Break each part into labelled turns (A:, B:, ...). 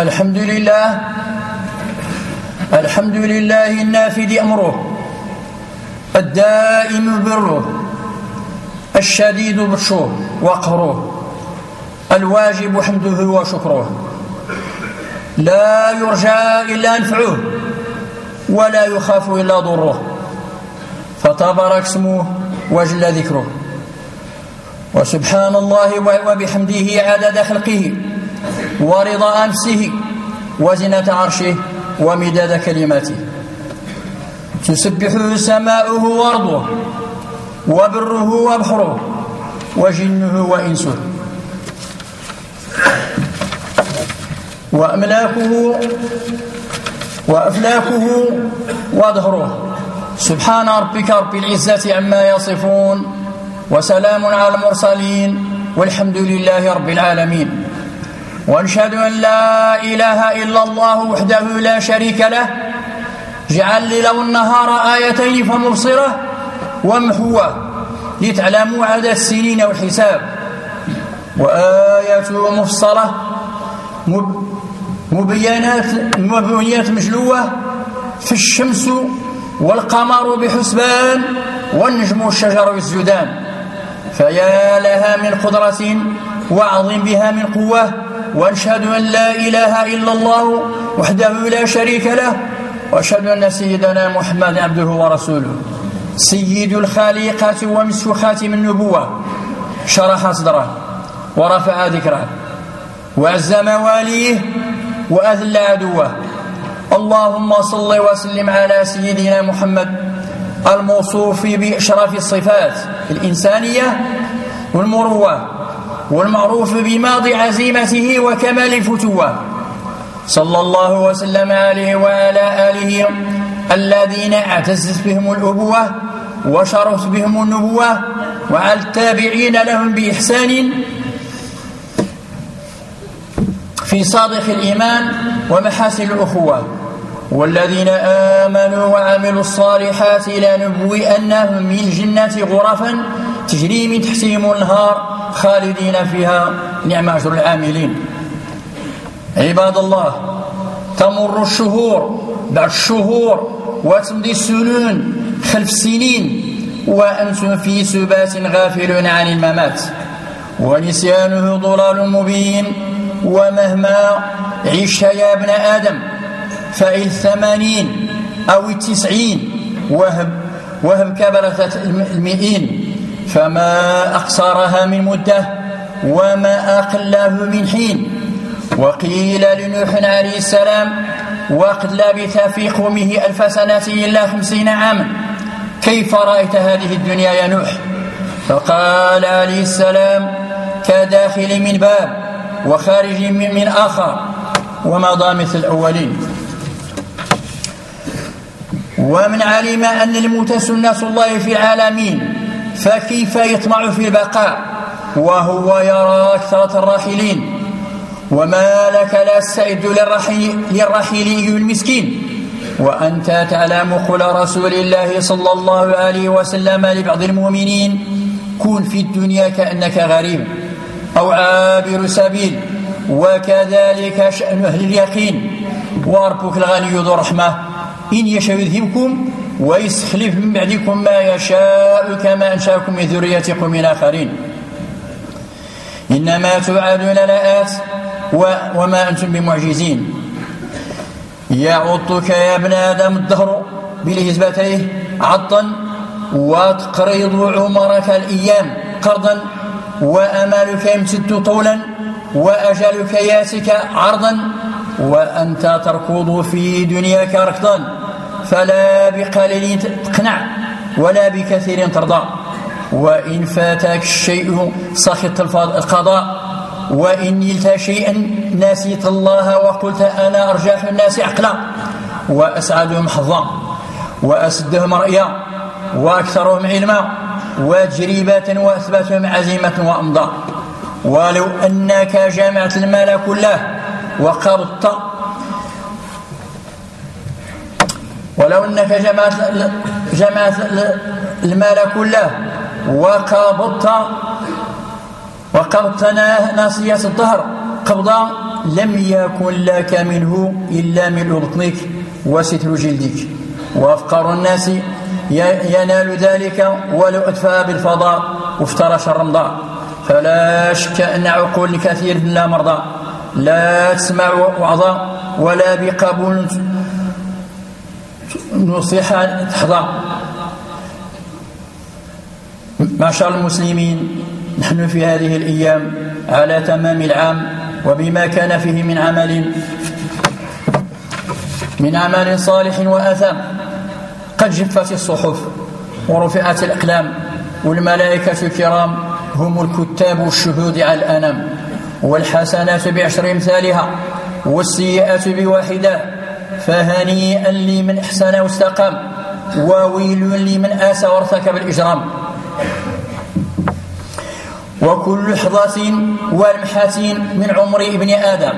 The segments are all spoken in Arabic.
A: الحمد لله النافذ أمره، الدائم بره، الشديد بطشه وقهره، الواجب حمده وشكره، لا يرجى إلا نفعه ولا يخاف إلا ضره، فتبارك اسمه وجل ذكره. وسبحان الله وبحمده عدد خلقه ورضا نفسه وزنة عرشه ومداد كلماته. تسبحه سماؤه وارضه وبره وبحره وجنه وإنسه وأفلاكه وظهره. سبحان ربك رب العزة عما يصفون وسلام على المرسلين والحمد لله رب العالمين. ونشهد أن لا إله إلا الله وحده لا شريك له، جعل الليل والنهار آيتين فمبصرة ومحوة لتعلموا عدد السنين والحساب، وآياته مفصلة مبينات مجلوة في الشمس والقمر بحسبان والنجم والشجر بالزدان. فيا لها من قدرة وعظم بها من قوة. وأشهد أن لا إله إلا الله وحده لا شريك له، وأشهد أن سيدنا محمد عبده ورسوله سيد الخليقة ومسك خاتم النبوة. شرح صدره ورفع ذكره وعز مواليه وأذل عدوه. اللهم صل وسلم على سيدنا محمد الموصوف بأشرف الصفات الإنسانية والمروة، والمعروف بماضي عزيمته وكمال الفتوة. صلى الله وسلم عليه وعلى آله الذين اعتزت بهم الأبوة وشرفت بهم النبوة، وعلى التابعين لهم بإحسان في صادق الإيمان ومحاسن الأخوة، والذين آمنوا وعملوا الصالحات لنبوئنهم من الجنة غرفا تجري من تحتهم الأنهار خالدين فيها، نعم أجر العاملين. عباد الله، تمر الشهور بعد الشهور وتمضي السنون خلف السنين وأنتم في سبات غافلون عن الممات، ونسيانه ضلال مبين. ومهما عشت يا ابن آدم فإلى 80 أو 90 وهب كبلت 100، فما أقصرها من مدة وما أقله من حين. وقيل لنوح عليه السلام وقد لبث في قومه 1000 سنة إلا 50 عاما، كيف رأيت هذه الدنيا يا نوح؟ فقال عليه السلام كداخل من باب وخارج من آخر، ومضى مثل الأولين. ومن علم أن الموت سنة الله في العالمين فكيف يطمع في البقاء وهو يرى كثرة الراحلين؟ وما لك لا تستعد للرحيل المسكين وأنت تعلم قول رسول الله صلى الله عليه وسلم لبعض المؤمنين: كن في الدنيا كأنك غريب أو عابر سبيل، وكذلك شأن أهل اليقين. وربك الغني ذو الرحمة إن يشاء يذهبكم ويستخلف من بعدكم ما يشاء كما أنشأكم من ذريتكم من آخرين. إنما توعدون لآت وما أنتم بمعجزين. يعطك يا ابن آدم الدهر بلهزبتيه عطا، وتقرض عمرك الأيام قرضا، وأمالك يمتد طولا، وأجلك ياتك عرضا، وأنت تركض في دنياك ركضا. فلا بقليل تقنع ولا بكثير ترضى. وإن فاتك الشيء سخط القضاء، وإن نلت شيئا نسيت الله وقلت أنا أرجح الناس عقلا وأسعدهم حظا وأسدهم رأيا وأكثرهم علما وتجربة وأثبتهم عزيمة وأمضاء. ولو أنك جمعت المال كله وقرضت، ولو أنك جمعت المال كله وقبضت ناصية الظهر قبضا لم يكن لك منه إلا ملء بطنك وستر جلدك، وأفقر الناس ينال ذلك ولو أدفع بالفضاء وافترش الرمضاء. فلا شك أن عقول كثير من المرضى لا تسمع وعظا ولا بقبول نصيحة تحظى. معشر المسلمين، نحن في هذه الأيام على تمام العام، وبما كان فيه من عمل صالح وآثام. قد جفت الصحف ورفعت الأقلام، والملائكة الكرام هم الكتاب والشهود على الأنام، والحسنات بعشر أمثالها والسيئات بواحدة. فهنيئا لمن أحسن واستقام، وويل لمن آسى وارتكب الإجرام. وكل لحظة ولمحة من عمر ابن آدم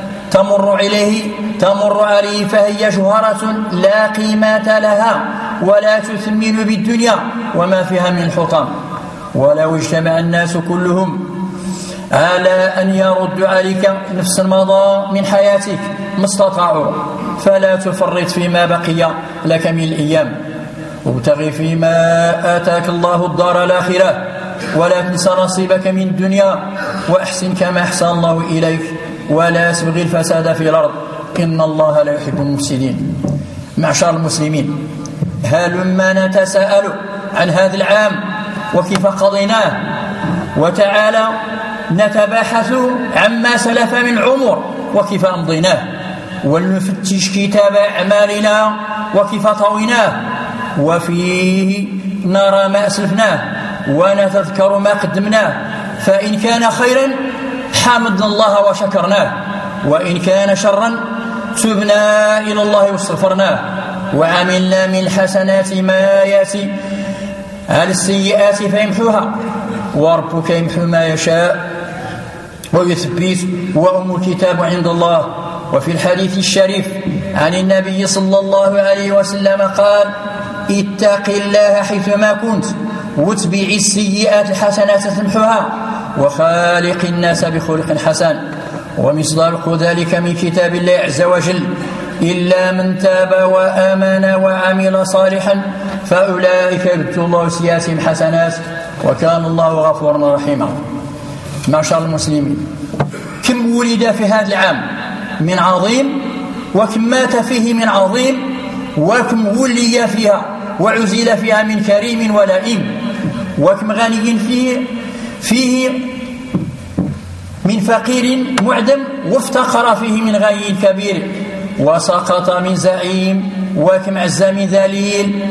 A: تمر عليه فهي جوهرة لا قيمة لها ولا تثمن بالدنيا وما فيها من الحطام. ولو اجتمع الناس كلهم على أن يردوا عليك نفس مضى من حياتك ما استطاعوا، فلا تفرط فيما بقي لك من الأيام، وابتغ فيما آتاك الله الدار الآخرة، ولا تنس نصيبك من الدنيا، وأحسن كما أحسن الله إليك، ولا تبغي الفساد في الأرض، إن الله لا يحب المفسدين. معشر المسلمين، هلما نتساءل عن هذا العام وكيف قضيناه، وتعالى نتباحث عما سلف من عمر وكيف أمضيناه، ولنفتش كتاب أعمالنا وكيف طويناه، وفيه نرى ما أسلفناه ونتذكر ما قدمناه. فإن كان خيرا حمدنا الله وشكرناه، وإن كان شرا تبنا إلى الله واستغفرناه، وعملنا من الحسنات ما ياتي على السيئات فيمحوها، وربك يمحو ما يشاء ويثبت، وأم الكتاب عند الله. وفي الحديث الشريف عن النبي صلى الله عليه وسلم قال: اتق الله حيثما كنت، واتبع السيئات الحسنات تمحوها، وخالق الناس بخلق حسن. ومصداق ذلك من كتاب الله عز وجل: إلا من تاب وآمن وعمل صالحا فأولئك يبدل الله سيئاتهم حسنات وكان الله غفورا رحيما. معشر المسلمين، كم ولد في هذا العام من عظيم، وكم مات فيه من عظيم، وكم ولي فيها وعزل فيها من كريم ولئيم، وكم غني فيه من فقير معدم، وافتقر فيه من غني كبير، وسقط من زعيم، وكم عز من ذليل،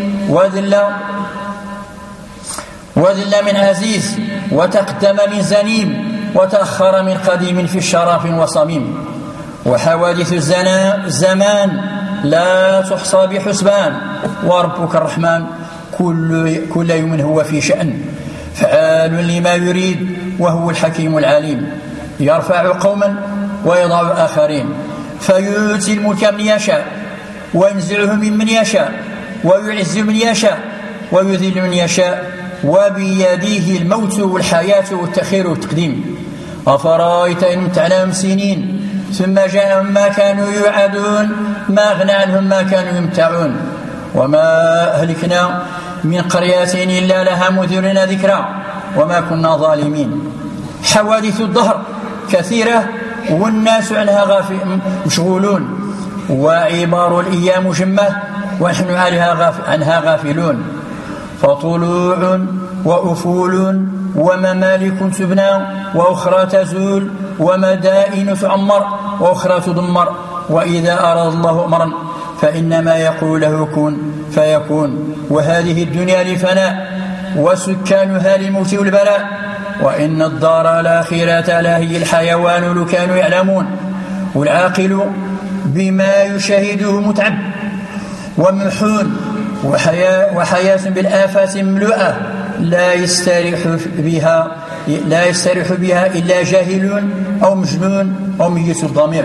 A: وذل من عزيز، وتقدم من زنيم، وتأخر من قديم في الشرف وصميم. وحوادث الزمان لا تحصى بحسبان، وربك الرحمن كل يوم هو في شأن، فعال لما يريد وهو الحكيم العليم. يرفع قوما ويضع آخرين، فيؤتي الملك من يشاء وينزعه ممن يشاء، ويعز من يشاء ويذل من يشاء، وبيده الموت والحياة والتخير والتقديم. أفرأيت إن متعناهم سنين ثم جاءهم ما كانوا يوعدون، ما أغنى عنهم ما كانوا يمتعون. وما أهلكنا من قرية إلا لها مذرون ذكرى وما كنا ظالمين. حوادث الدهر كثيرة والناس عنها مشغولون، وعبار الأيام جمة ونحن عنها غافلون. فطلوع وأفول وممالك تبنى وأخرى تزول، ومدائن تعمر وأخرى تدمر، وإذا أراد الله أمرا فإنما يقول له كن فيكون. وهذه الدنيا لفناء وسكانها للموت والبلاء، وإن الدار الآخرة لهي الحيوان لو كانوا يعلمون. والعاقل بما يشاهده متعب ومحون، وحياة بالآفات مملوءة لا يستريح بها إلا جاهل أو مجنون أو ميت الضمير.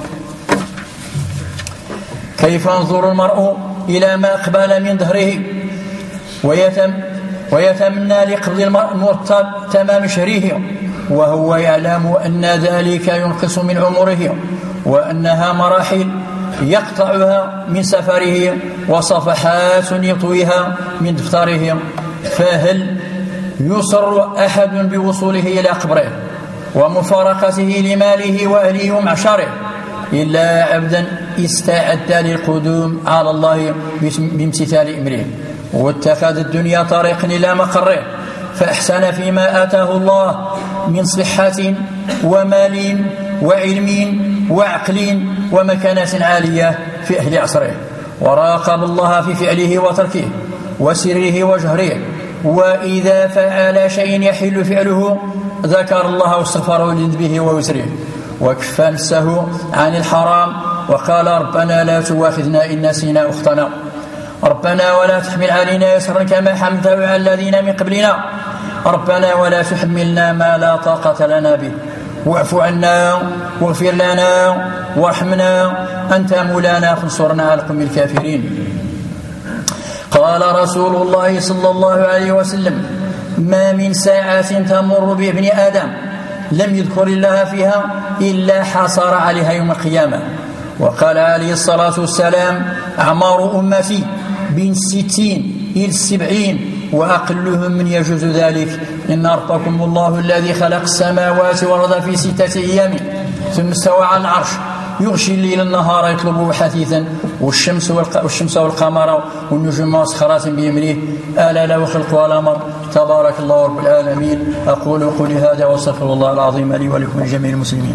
A: كيف ينظر المرء إلى ما أقبل من ظهره ويتمنى لقبض الموت تمام شهره، وهو يعلم أن ذلك ينقص من عمره وأنها مراحل يقطعها من سفره وصفحات يطويها من دفتره، فهل يصر أحد بوصوله إلى قبره ومفارقته لماله وأهله ومعشره إلا عبدا استعد للقدوم على الله بامتثال أمره واتخذ الدنيا طريقا إلى مقره، فأحسن فيما آتاه الله من صحة ومال وعلم وعقل ومكانة عالية في أهل عصره، وراقب الله في فعله وتركه وسره وجهره، وإذا فعل شيء يحل فعله ذكر الله واستغفره لذنبه ووزره، وكفى نفسه عن الحرام وقال ربنا لا تؤاخذنا إن نسينا أخطأنا، ربنا ولا تحمل علينا يسرا كما حملته على الذين من قبلنا، ربنا ولا تحملنا ما لا طاقة لنا به، واعف عنا واغفر لنا وارحمنا أنت مولانا فانصرنا على القوم الكافرين. قال رسول الله صلى الله عليه وسلم: ما من ساعة تمر بابن آدم لم يذكر الله فيها إلا حصر عليها يوم القيامة. وقال عليه الصلاة والسلام: أعمار أمتي بين 60 إلى 70 وأقلهم من يجوز ذلك، إن ربكم الله الذي خلق السماوات والأرض في 6 أيام ثم استوى على العرش يغشي الليل النهار يطلبه حثيثا والشمس والقمر والنجوم مسخرات بأمره ألا له الخلق والأمر تبارك الله رب العالمين. أقول قولي هذا واستغفر الله العظيم لي ولكم ولجميع المسلمين.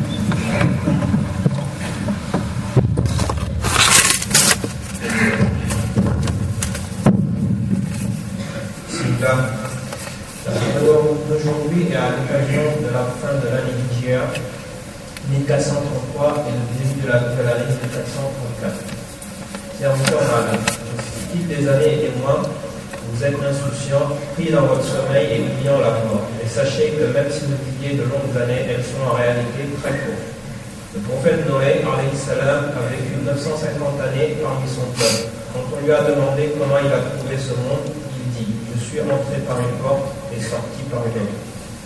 B: Aujourd'hui est à l'occasion de la fin de l'année Hijra 1433 et le début de la nouvelle année 1434. Serviteur d'Allah, au fil des années et mois, vous êtes insouciants, pris dans votre sommeil et oubliant la mort. Et sachez que même si vous viviez de longues années, elles sont en réalité très courtes. Le prophète Noé, alayhi salam, a vécu 950 années parmi son peuple. Quand on lui a demandé comment il a trouvé ce monde, il dit: je suis entré par une porte et sorti par une autre.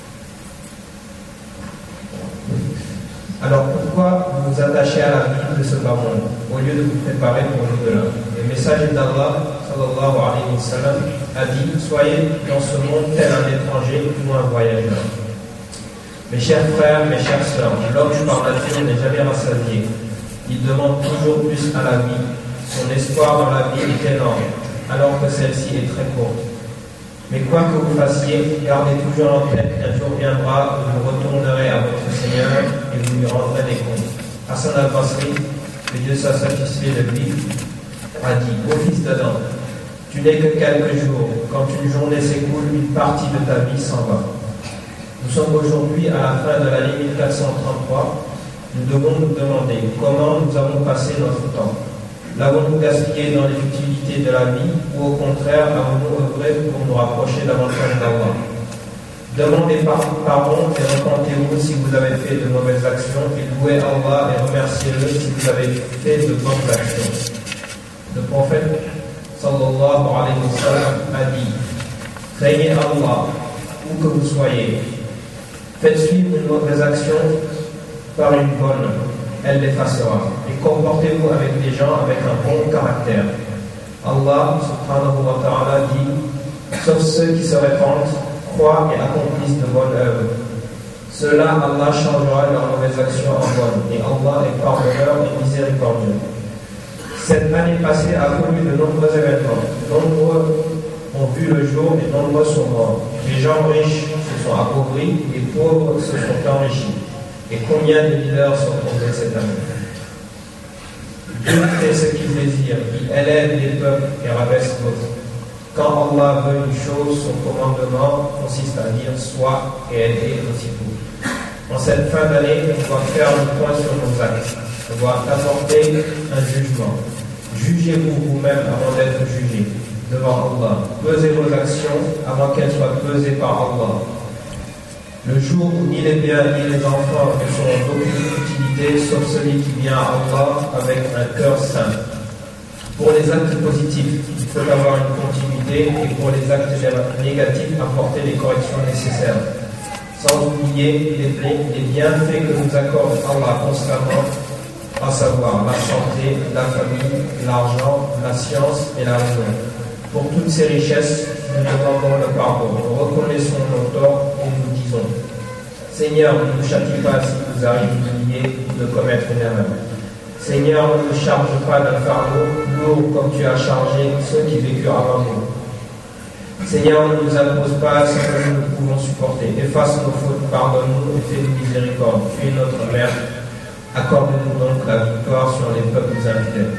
B: Alors pourquoi vous vous attachez à la vie de ce bas monde au lieu de vous préparer pour l'au-delà? Le messager d'Allah sallallahu alayhi wa sallam a dit: soyez dans ce monde tel un étranger ou un voyageur. Mes chers frères, mes chères sœurs, l'homme par nature n'est jamais rassasié. Il demande toujours plus à la vie. Son espoir dans la vie est énorme, alors que celle-ci est très courte. Mais quoi que vous fassiez, gardez toujours en tête qu'un jour viendra où vous retournerez à votre Seigneur et vous lui rendrez des comptes. Hassan al-Basri, que Dieu soit satisfait de lui, a dit: ô fils d'Adam, tu n'es que quelques jours. Quand une journée s'écoule, une partie de ta vie s'en va. Nous sommes aujourd'hui à la fin de l'année 1433. Nous devons nous demander comment nous avons passé notre temps. L'avons-nous gaspillé dans les futilités de la vie ou au contraire avons-nous œuvré pour nous rapprocher davantage d'Allah? Demandez pardon et repentez-vous si vous avez fait de mauvaises actions et louez Allah et remerciez-le si vous avez fait de bonnes actions. Le prophète sallallahu alayhi wa sallam a dit: craignez Allah où que vous soyez. Faites suivre une mauvaise action par une bonne, elle l'effacera. Et comportez-vous avec les gens avec un bon caractère. Allah subhanahu wa ta'ala dit: sauf ceux qui se répandent, croient et accomplissent de bonnes œuvres. Ceux-là, Allah changera leurs mauvaises actions en bonnes. Et Allah est pardonneur et miséricordieux. Cette année passée a connu de nombreux événements. Nombreux ont vu le jour et nombreux sont morts. Les gens riches se sont appauvris, les pauvres se sont enrichis. Et combien de leaders sont tombés cette année? Dieu fait ce qu'il désire, il élève les peuples et rabaisse d'autres. Quand Allah veut une chose, son commandement consiste à dire soit et elle est aussitôt. En cette fin d'année, on doit faire le point sur nos actes. On doit apporter un jugement. Jugez-vous vous-même avant d'être jugé devant Allah. Pesez vos actions avant qu'elles soient pesées par Allah. Le jour où ni les biens ni les enfants ne seront d'aucune utilité sauf celui qui vient à Allah avec un cœur saint. Pour les actes positifs, il faut avoir une continuité et pour les actes négatifs, apporter les corrections nécessaires. sans oublier les bienfaits que nous accorde Allah constamment, à savoir la santé, la famille, l'argent, la science et la raison. Pour toutes ces richesses, nous demandons le pardon, nous reconnaissons nos torts et nous disons: Seigneur, ne nous châtie pas s'il nous arrive d'oublier ou de commettre une erreur. Seigneur, ne nous charge pas d'un fardeau lourd comme tu as chargé ceux qui vécurent avant nous. Seigneur, ne nous impose pas ce que nous ne pouvons supporter. Efface nos fautes, pardonne-nous et fais-nous miséricorde. Tu es notre Mère. Accorde-nous donc la victoire sur les peuples infidèles.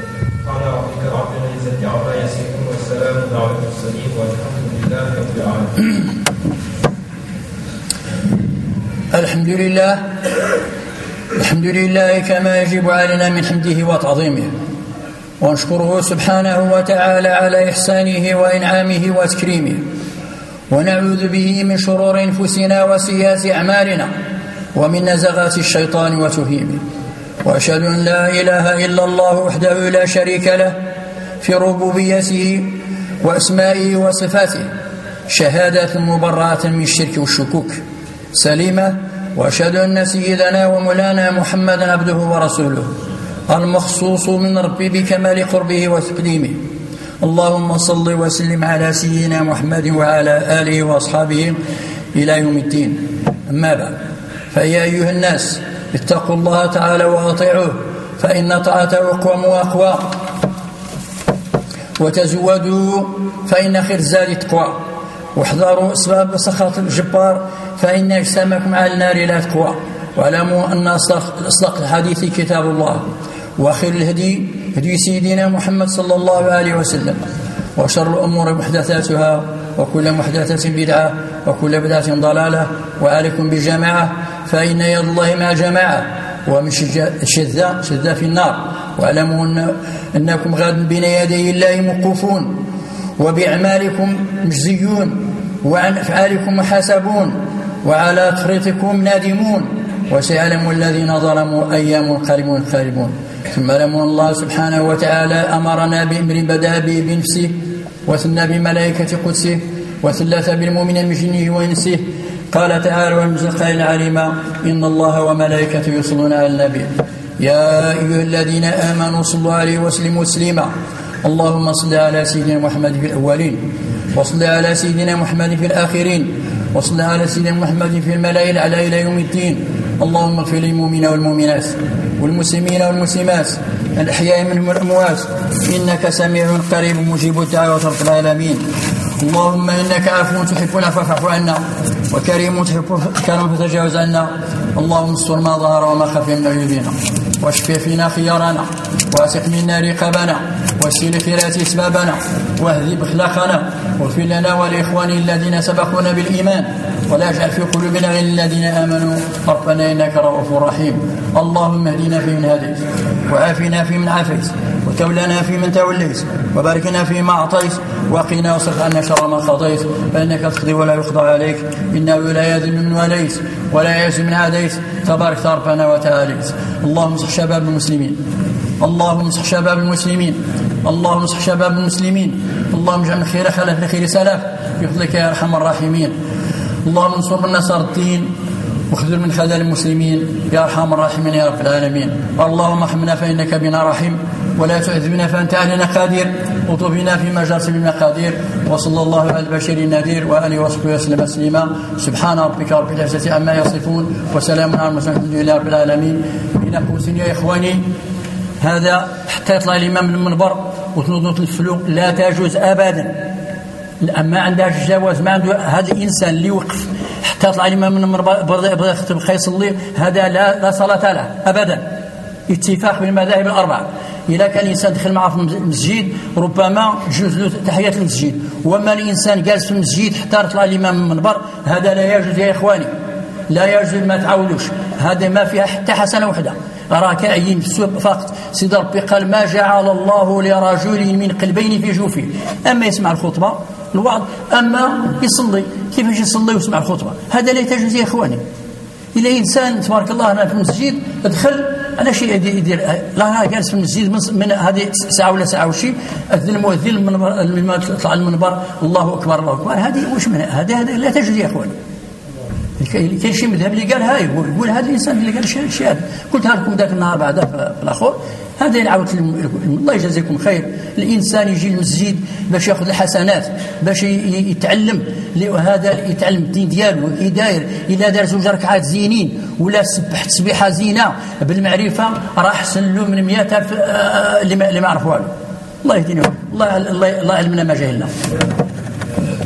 A: الحمد لله كما يجب علينا من حمده وتعظيمه، ونشكره سبحانه وتعالى على إحسانه وإنعامه وتكريمه، ونعوذ به من شرور أنفسنا وسيئات أعمالنا ومن نزغات الشيطان وتهيمه. وأشهد أن لا إله إلا الله وحده لا شريك له في ربوبيته وأسمائه وصفاته، شهادة مبرأة من الشرك والشكوك سليمة. وأشهد أن سيدنا ومولانا محمدا عبده ورسوله المخصوص من ربي بكمال قربه وتقديمه. اللهم صل وسلم على سيدنا محمد وعلى آله وأصحابه إلى يوم الدين. أما بعد، فيا أيها الناس اتقوا الله تعالى وأطيعوه، فإن طاعته أقوم وأقوى، وتزودوا فإن خير الزاد التقوى، واحذروا أسباب سخط الجبار فإن أجسامكم على النار لا تقوى. واعلموا أن أصدق الحديث كتاب الله، وخير الهدي هدي سيدنا محمد صلى الله عليه وسلم، وشر الأمور محدثاتها، وكل محدثة بدعة، وكل بدعة ضلالة. وعليكم بالجماعة، فإن يد الله مع جماعة، ومن شذة في النار. واعلموا أنكم غدا بين يدي الله موقوفون، وبأعمالكم مجزيون، وعن أفعالكم محاسبون، وعلى تفريطكم نادمون. وسيعلم الذين ظلموا أيام قادمون. ثم اعلموا الله سبحانه وتعالى أمرنا بأمر بدأ به بنفسه، وثنى بملائكة قدسه، وثلث بالمؤمن من جنه وإنسه. قال تعالى: والمزقين عليما إن الله وملائكته يصلون على النبي يا أيها الذين آمنوا صلوا عليه وسلموا تسليما. اللهم صل على سيدنا محمد في الأولين، وصل على سيدنا محمد في الآخرين، وصل على سيدنا محمد في الملائكة الأعلى إلى يوم الدين. اللهم اغفر للمؤمنين والمؤمنات والمسلمين والمسلمات الأحياء منهم والأموات، إنك سميع قريب مجيب الدعوات رب العالمين. اللهم إنك عفو تحب العفو فاعف عنا، وكريم تحب الكرم فتجاوز عنا. اللهم استر ما ظهر وما خفي من عيوبنا، واشف فينا خيارنا، واسق منا رقابنا، وسل خيرات اسبابنا، واهذب اخلاقنا، واغفر لنا ولإخواننا الذين سبقونا بالإيمان، ولا اجعل في قلوبنا غير الذين آمنوا. ربنا إنك رؤوف رحيم. اللهم اهدنا فيمن هديت، وعافنا فيمن عافيت، وتولنا فيمن توليت، وباركنا فيما أعطيت، وقنا واصرف عنا شر ما قضيت، فإنك تقضي ولا يقضى عليك، إنه لا يذل من واليت ولا يعز من عاديت، تبارك ربنا وتعاليت. اللهم اصلح شباب المسلمين، اللهم اصلح شباب المسلمين، اللهم اصلح شباب المسلمين، اللهم اجعل خير خلف لخير سلف بفضلك يا أرحم الراحمين. اللهم انصر من نصر الدين، واخذل من خذل المسلمين يا أرحم الراحمين يا رب العالمين. اللهم ارحمنا فإنك بنا رحيم، ولا تعذبنا فأنت علينا قادر، وطوبنا فيما جرت بالمقادير. وصلى الله على البشير النذير وآله وصحبه وسلم تسليما. سبحان ربك رب العزة عما يصفون، وسلام على المرسلين الحمد لله رب العالمين. إلى قوسين يا إخواني، هذا حتى يطلع الإمام من المنبر وتنوض الفلو لا تجوز أبدا. ما عندهاش جواز، ما عنده هذا الإنسان اللي وقف حتى يطلع الإمام من المنبر بدا يخطب يصلي، هذا لا صلاة له أبدا. اتفاق بين المذاهب الأربعة. إذا كان الإنسان دخل معه في المسجد ربما يجوز له تحية المسجد، وما الإنسان جالس في المسجد حتى يطلع الإمام من المنبر، هذا لا يجوز يا إخواني، لا يجوز. ما تعولوش، هذا ما فيها حتى حسنة واحدة. راك عين في السوق فقط. سيد ربي قال: ما جعل الله لرجل من قلبين في جوفه. أما يسمع الخطبة الوعظ، أما يصلي. كيفاش يصلي ويسمع الخطبة؟ هذا لا يجوز يا إخواني. إلا إنسان تبارك الله أنا في المسجد دخل على شيء يدير، لا جالس في المسجد من هذه ساعة ولا ساعة وشيء، أذن المؤذن لما يطلع المنبر الله أكبر الله أكبر، هذه وش من هذا لا تجوز يا إخواني. كاين شي مذهب اللي قال هاي يقول هذا الانسان اللي قال شي هذا قلتها لكم ذاك النهار بعدا في الاخر. هذا يعاود الله يجازيكم خير. الانسان يجي للمسجد باش ياخذ الحسنات باش يتعلم، هذا يتعلم الدين ديالو كي داير. الا دار 2 ركعات زينين ولا سبح تسبيحه زينه بالمعرفه راه احسن له من 100,000 اللي ما عرفوا والو. الله يهدينا، الله علمنا ما جهلنا.